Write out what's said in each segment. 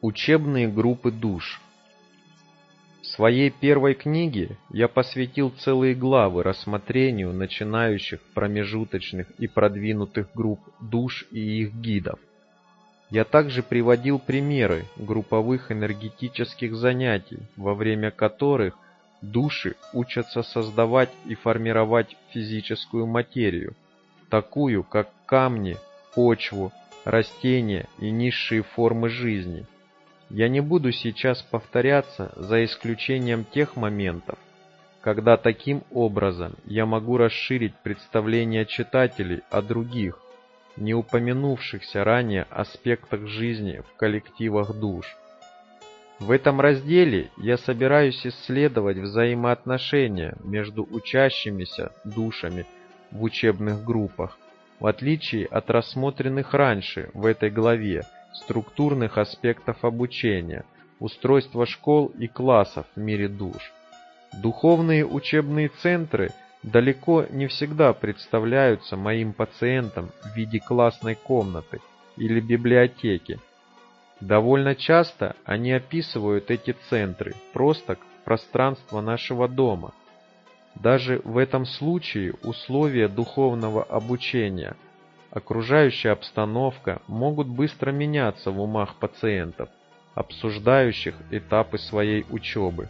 Учебные группы душ. В своей первой книге я посвятил целые главы рассмотрению начинающих, промежуточных и продвинутых групп душ и их гидов. Я также приводил примеры групповых энергетических занятий, во время которых души учатся создавать и формировать физическую материю, такую как камни, почву, растения и низшие формы жизни. Я не буду сейчас повторяться, за исключением тех моментов, когда таким образом я могу расширить представление читателей о других, не упомянувшихся ранее аспектах жизни в коллективах душ. В этом разделе я собираюсь исследовать взаимоотношения между учащимися душами в учебных группах, в отличие от рассмотренных раньше в этой главе структурных аспектов обучения, устройства школ и классов в мире душ. Духовные учебные центры далеко не всегда представляются моим пациентам в виде классной комнаты или библиотеки. Довольно часто они описывают эти центры просто как пространство нашего дома. Даже в этом случае условия духовного обучения, окружающая обстановка могут быстро меняться в умах пациентов, обсуждающих этапы своей учебы.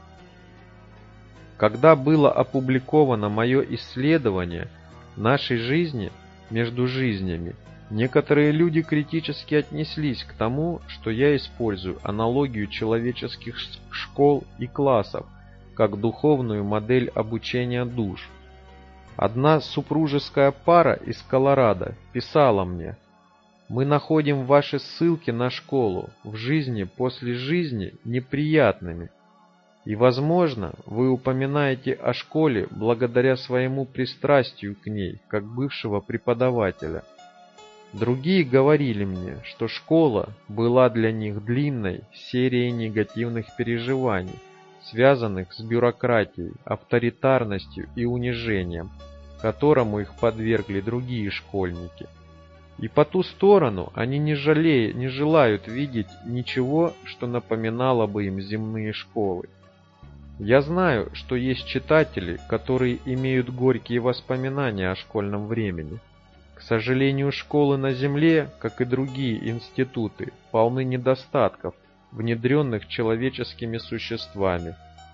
Когда было опубликовано мое исследование нашей жизни между жизнями, некоторые люди критически отнеслись к тому, что я использую аналогию человеческих школ и классов как духовную модель обучения душ. Одна супружеская пара из Колорадо писала мне: «Мы находим ваши ссылки на школу в жизни после жизни неприятными, и, возможно, вы упоминаете о школе благодаря своему пристрастию к ней, как бывшего преподавателя». Другие говорили мне, что школа была для них длинной серией негативных переживаний, связанных с бюрократией, авторитарностью и унижением, которому их подвергли другие школьники. И по ту сторону они не желают видеть ничего, что напоминало бы им земные школы. Я знаю, что есть читатели, которые имеют горькие воспоминания о школьном времени. К сожалению, школы на Земле, как и другие институты, полны недостатков, внедренных человеческими существами.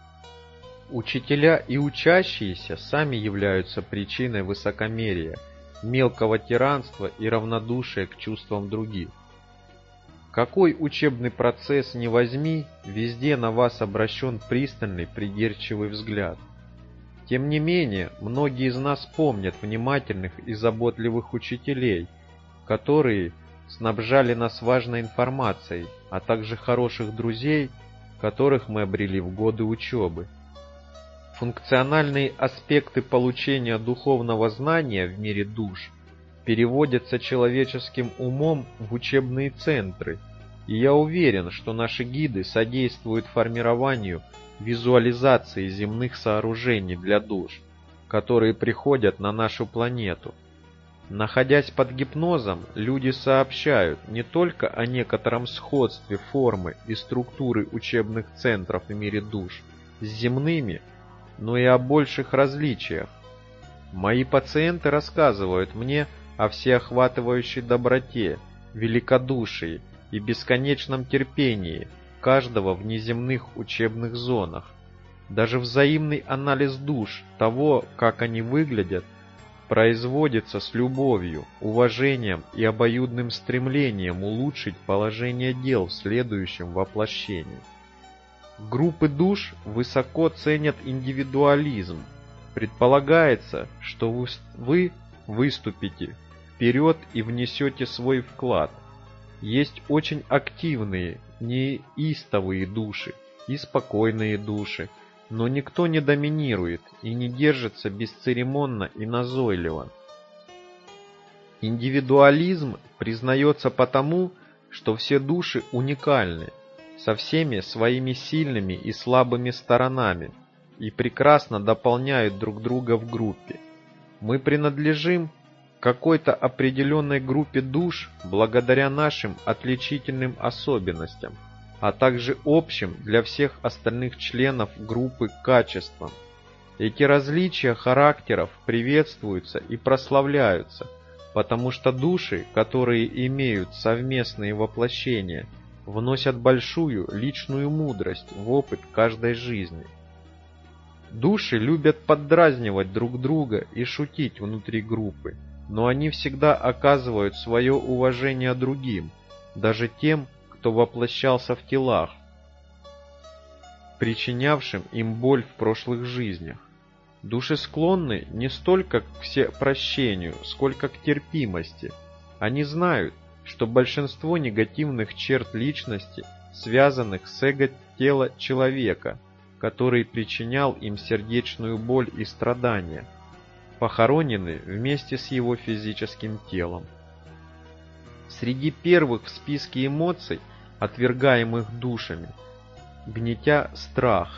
Учителя и учащиеся сами являются причиной высокомерия, мелкого тиранства и равнодушия к чувствам других. Какой учебный процесс ни возьми, везде на вас обращен пристальный, придирчивый взгляд. Тем не менее, многие из нас помнят внимательных и заботливых учителей, которые снабжали нас важной информацией, а также хороших друзей, которых мы обрели в годы учебы. Функциональные аспекты получения духовного знания в мире душ переводятся человеческим умом в учебные центры, и я уверен, что наши гиды содействуют формированию визуализации земных сооружений для душ, которые приходят на нашу планету. Находясь под гипнозом, люди сообщают не только о некотором сходстве формы и структуры учебных центров в мире душ с земными, но и о больших различиях. Мои пациенты рассказывают мне о всеохватывающей доброте, великодушии и бесконечном терпении каждого в неземных учебных зонах. Даже взаимный анализ душ, того, как они выглядят, производится с любовью, уважением и обоюдным стремлением улучшить положение дел в следующем воплощении. Группы душ высоко ценят индивидуализм. Предполагается, что вы выступите вперед и внесете свой вклад. Есть очень активные, неистовые души и спокойные души, но никто не доминирует и не держится бесцеремонно и назойливо. Индивидуализм признается потому, что все души уникальны, со всеми своими сильными и слабыми сторонами, и прекрасно дополняют друг друга в группе. Мы принадлежим к какой-то определенной группе душ благодаря нашим отличительным особенностям, а также общим для всех остальных членов группы качеством. Эти различия характеров приветствуются и прославляются, потому что души, которые имеют совместные воплощения, вносят большую личную мудрость в опыт каждой жизни. Души любят поддразнивать друг друга и шутить внутри группы, но они всегда оказывают свое уважение другим, даже тем, кто воплощался в телах, причинявшим им боль в прошлых жизнях. Души склонны не столько к всепрощению, сколько к терпимости. Они знают, что большинство негативных черт личности, связанных с эго тела человека, который причинял им сердечную боль и страдания, похоронены вместе с его физическим телом. Среди первых в списке эмоций, отвергаемых душами, гнетя страх.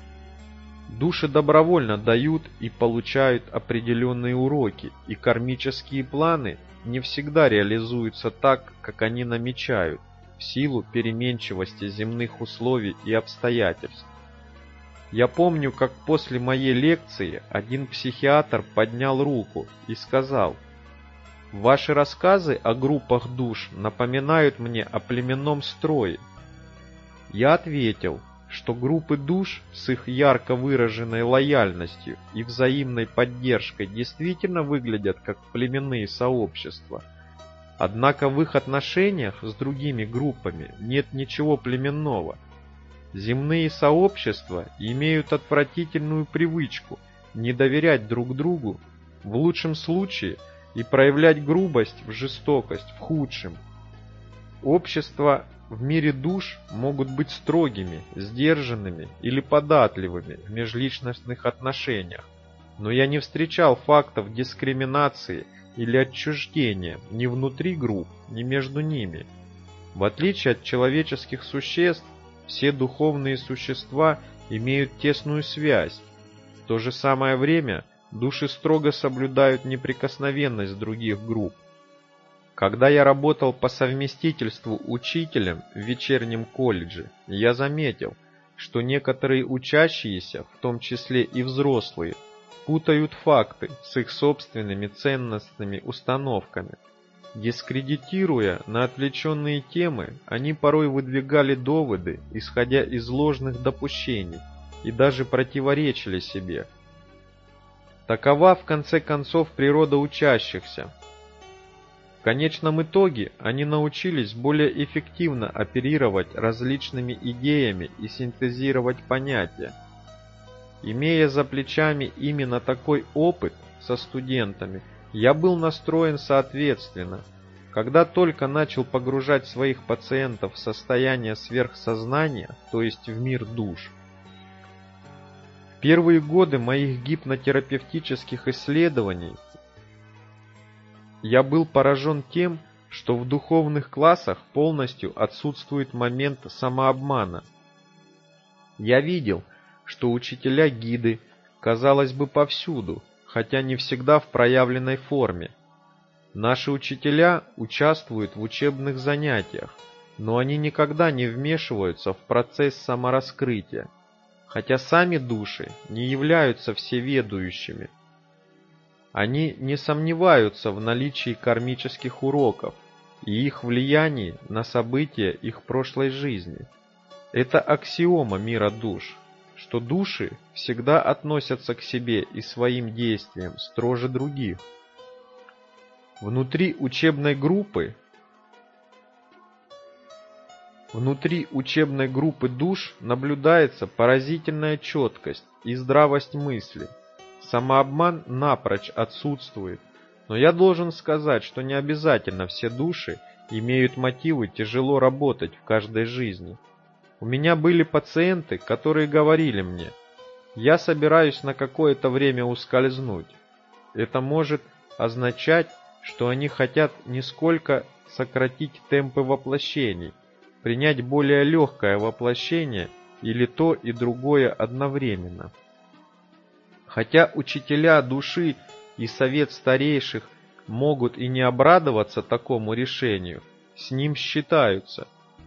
Души добровольно дают и получают определенные уроки, и кармические планы не всегда реализуются так, как они намечают, в силу переменчивости земных условий и обстоятельств. Я помню, как после моей лекции один психиатр поднял руку и сказал: «Ваши рассказы о группах душ напоминают мне о племенном строе». Я ответил, что группы душ с их ярко выраженной лояльностью и взаимной поддержкой действительно выглядят как племенные сообщества. Однако в их отношениях с другими группами нет ничего племенного. Земные сообщества имеют отвратительную привычку не доверять друг другу в лучшем случае и проявлять грубость, жестокость в худшем. Общества в мире душ могут быть строгими, сдержанными или податливыми в межличностных отношениях, но я не встречал фактов дискриминации или отчуждения ни внутри групп, ни между ними. В отличие от человеческих существ, все духовные существа имеют тесную связь. В то же самое время души строго соблюдают неприкосновенность других групп. Когда я работал по совместительству учителем в вечернем колледже, я заметил, что некоторые учащиеся, в том числе и взрослые, путают факты с их собственными ценностными установками. Дискредитируя на отвлеченные темы, они порой выдвигали доводы, исходя из ложных допущений, и даже противоречили себе. Такова, в конце концов, природа учащихся. В конечном итоге они научились более эффективно оперировать различными идеями и синтезировать понятия. Имея за плечами именно такой опыт со студентами, я был настроен соответственно. Когда только начал погружать своих пациентов в состояние сверхсознания, то есть в мир душ. В первые годы моих гипнотерапевтических исследований я был поражен тем, что в духовных классах полностью отсутствует момент самообмана. Я видел, что учителя-гиды, казалось бы, повсюду, хотя не всегда в проявленной форме. Наши учителя участвуют в учебных занятиях, но они никогда не вмешиваются в процесс самораскрытия, хотя сами души не являются всеведущими. Они не сомневаются в наличии кармических уроков и их влиянии на события их прошлой жизни. Это аксиома мира душ, что души всегда относятся к себе и своим действиям строже других. Внутри учебной группы душ наблюдается поразительная четкость и здравость мысли. Самообман напрочь отсутствует, но я должен сказать, что не обязательно все души имеют мотивы тяжело работать в каждой жизни. У меня были пациенты, которые говорили мне: «Я собираюсь на какое-то время ускользнуть». Это может означать, что они хотят несколько сократить темпы воплощений, принять более легкое воплощение или то и другое одновременно. Хотя учителя души и совет старейших могут и не обрадоваться такому решению, с ним считаются.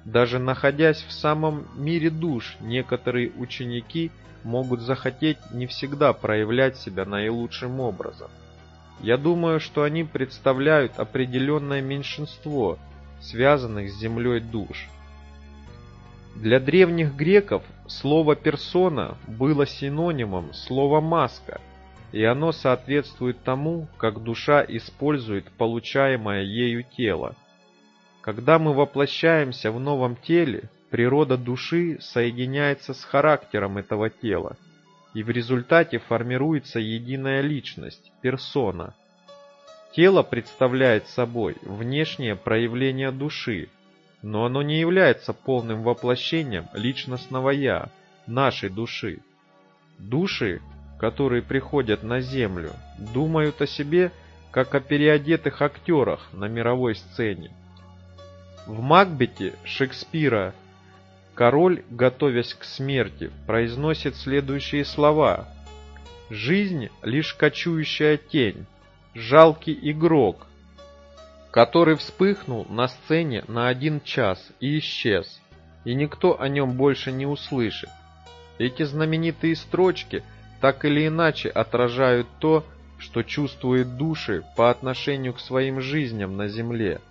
Даже находясь в самом мире душ, некоторые ученики могут захотеть не всегда проявлять себя наилучшим образом. Я думаю, что они представляют определенное меньшинство, связанных с землей душ. Для древних греков слово «персона» было синонимом слова «маска», и оно соответствует тому, как душа использует получаемое ею тело. Когда мы воплощаемся в новом теле, природа души соединяется с характером этого тела, и в результате формируется единая личность, персона. Тело представляет собой внешнее проявление души, но оно не является полным воплощением личностного «я», нашей души. Души, которые приходят на Землю, думают о себе, как о переодетых актерах на мировой сцене. В «Макбете» Шекспира король, готовясь к смерти, произносит следующие слова: «Жизнь — лишь кочующая тень, жалкий игрок, который вспыхнул на сцене на 1 час и исчез, и никто о нем больше не услышит». Эти знаменитые строчки так или иначе отражают то, что чувствуют души по отношению к своим жизням на земле.